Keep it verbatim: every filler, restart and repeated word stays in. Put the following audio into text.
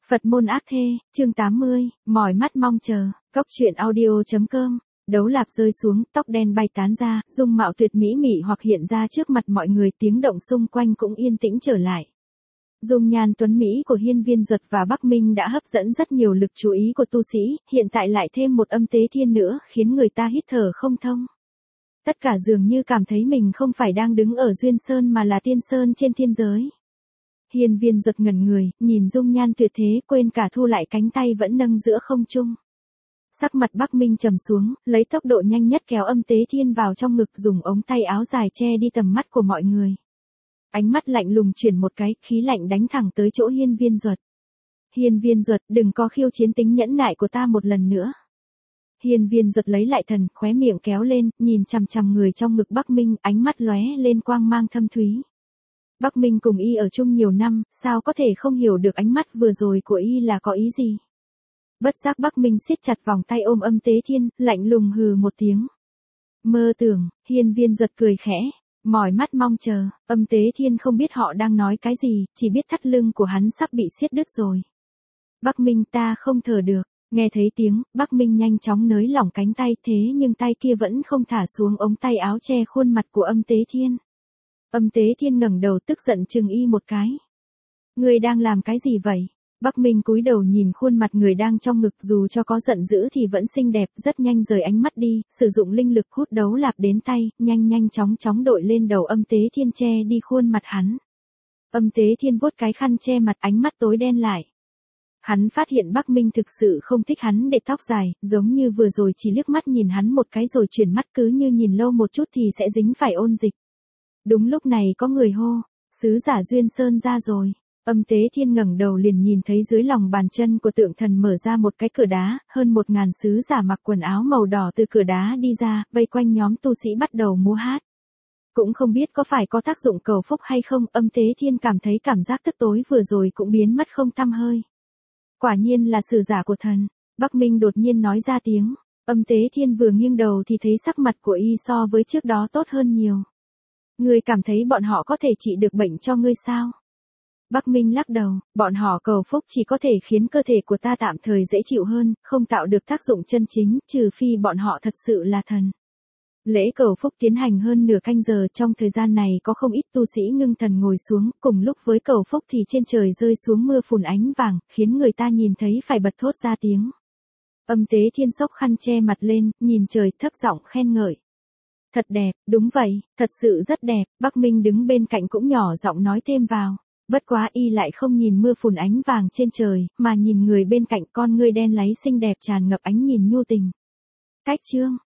Phật môn ác thê, chương tám mươi, mỏi mắt mong chờ, cốc truyện audio.com. Đấu lạp rơi xuống, tóc đen bay tán ra, dung mạo tuyệt mỹ mị hoặc hiện ra trước mặt mọi người, tiếng động xung quanh cũng yên tĩnh trở lại. Dung nhan tuấn mỹ của Hiên Viên Duật và Bắc Minh đã hấp dẫn rất nhiều lực chú ý của tu sĩ, hiện tại lại thêm một Âm Tế Thiên nữa, khiến người ta hít thở không thông. Tất cả dường như cảm thấy mình không phải đang đứng ở Duyên Sơn mà là Tiên Sơn trên thiên giới. Hiên Viên Duật ngẩn người, nhìn dung nhan tuyệt thế, quên cả thu lại cánh tay vẫn nâng giữa không trung. Sắc mặt Bắc Minh trầm xuống, lấy tốc độ nhanh nhất kéo Âm Tế Thiên vào trong ngực, dùng ống tay áo dài che đi tầm mắt của mọi người. Ánh mắt lạnh lùng chuyển một cái, khí lạnh đánh thẳng tới chỗ Hiên Viên Duật. Hiên Viên Duật, đừng có khiêu chiến tính nhẫn nại của ta một lần nữa. Hiên Viên Duật lấy lại thần, khóe miệng kéo lên, nhìn chằm chằm người trong ngực Bắc Minh, ánh mắt lóe lên quang mang thâm thúy. Bắc Minh cùng y ở chung nhiều năm, sao có thể không hiểu được ánh mắt vừa rồi của y là có ý gì. Bất giác Bắc Minh siết chặt vòng tay ôm Âm Tế Thiên, lạnh lùng hừ một tiếng. Mơ tưởng, Hiên Viên Duật cười khẽ, mỏi mắt mong chờ. Âm Tế Thiên không biết họ đang nói cái gì, chỉ biết thắt lưng của hắn sắp bị siết đứt rồi. Bắc Minh, ta không thở được. Nghe thấy tiếng, Bắc Minh nhanh chóng nới lỏng cánh tay, thế nhưng tay kia vẫn không thả xuống ống tay áo che khuôn mặt của Âm Tế Thiên. Âm Tế Thiên ngẩng đầu tức giận chừng y một cái. Người đang làm cái gì vậy? Bắc Minh cúi đầu nhìn khuôn mặt người đang trong ngực, dù cho có giận dữ thì vẫn xinh đẹp, rất nhanh rời ánh mắt đi, sử dụng linh lực hút đấu lạp đến tay, nhanh nhanh chóng chóng đội lên đầu Âm Tế Thiên che đi khuôn mặt hắn. Âm Tế Thiên vuốt cái khăn che mặt, ánh mắt tối đen lại. Hắn phát hiện Bắc Minh thực sự không thích hắn để tóc dài, giống như vừa rồi chỉ liếc mắt nhìn hắn một cái rồi chuyển mắt, cứ như nhìn lâu một chút thì sẽ dính phải ôn dịch. Đúng lúc này có người hô, sứ giả Duyên Sơn ra rồi. Âm Tế Thiên ngẩng đầu liền nhìn thấy dưới lòng bàn chân của tượng thần mở ra một cái cửa đá, hơn một ngàn sứ giả mặc quần áo màu đỏ từ cửa đá đi ra, vây quanh nhóm tu sĩ bắt đầu múa hát. Cũng không biết có phải có tác dụng cầu phúc hay không, Âm Tế Thiên cảm thấy cảm giác tức tối vừa rồi cũng biến mất không tăm hơi. Quả nhiên là sử giả của thần. Bắc Minh đột nhiên nói ra tiếng. Âm Tế Thiên vừa nghiêng đầu thì thấy sắc mặt của y so với trước đó tốt hơn nhiều. Ngươi cảm thấy bọn họ có thể trị được bệnh cho ngươi sao? Bắc Minh lắc đầu, bọn họ cầu phúc chỉ có thể khiến cơ thể của ta tạm thời dễ chịu hơn, không tạo được tác dụng chân chính, trừ phi bọn họ thật sự là thần. Lễ cầu phúc tiến hành hơn nửa canh giờ, trong thời gian này có không ít tu sĩ ngưng thần ngồi xuống, cùng lúc với cầu phúc thì trên trời rơi xuống mưa phùn ánh vàng, khiến người ta nhìn thấy phải bật thốt ra tiếng. Âm Tế Thiên xốc khăn che mặt lên, nhìn trời thấp giọng khen ngợi. Thật đẹp, đúng vậy, thật sự rất đẹp. Bắc Minh đứng bên cạnh cũng nhỏ giọng nói thêm vào. Bất quá y lại không nhìn mưa phùn ánh vàng trên trời, mà nhìn người bên cạnh, con ngươi đen láy xinh đẹp tràn ngập ánh nhìn nhu tình. Cách chương